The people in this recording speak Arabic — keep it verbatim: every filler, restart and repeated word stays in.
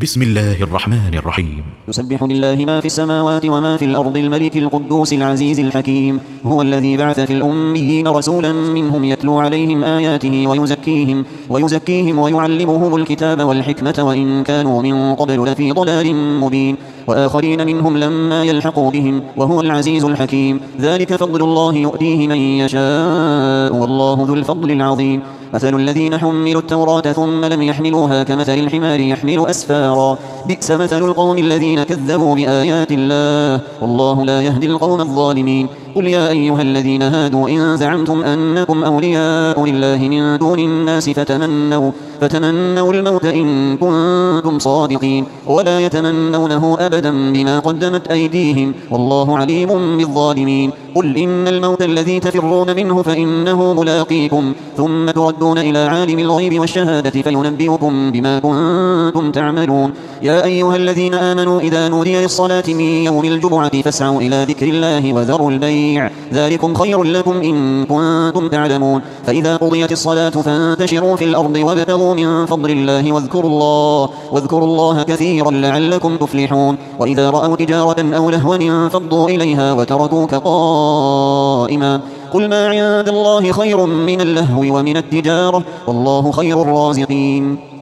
بسم الله الرحمن الرحيم. يسبح لله ما في السماوات وما في الأرض الملك القدوس العزيز الحكيم. هو الذي بعث في الأميين رسولا منهم يتلو عليهم آياته ويزكيهم, ويزكيهم ويعلمهم الكتاب والحكمة وإن كانوا من قبل لفي ضلال مبين وآخرين منهم لما يلحقوا بهم وهو العزيز الحكيم. ذلك فضل الله يؤتيه من يشاء والله ذو الفضل العظيم. مثل الذين حملوا التوراة ثم لم يحملوها كمثل الحمار يحمل أسفارا بئس مثل القوم الذين كذبوا بآيات الله والله لا يهدي القوم الظالمين. قل يا أيها الذين هادوا إن زعمتم أنكم أولياء لله من دون الناس فتمنوا, فتمنوا الموت إن كنتم صادقين ولا يتمنونه أبدا بما قدمت أيديهم والله عليم بالظالمين. قل إن الموت الذي تفرون منه فإنه ملاقيكم ثم تردون إلى عالم الغيب والشهادة فينبئكم بما كنتم تعملون. يا أيها الذين آمنوا إذا نودي للصلاة من يوم الجمعة فاسعوا إلى ذكر الله وذروا البيع ذلكم خير لكم إن كنتم تعلمون. فإذا قضيت الصلاة فانتشروا في الأرض وابتغوا من فضل الله واذكروا الله, واذكروا الله كثيرا لعلكم تفلحون. وإذا رأوا تجارة أو لهوا انفضوا إليها وتركوك قائما قل ما عند الله خير من اللهو ومن التجارة والله خير الرازقين.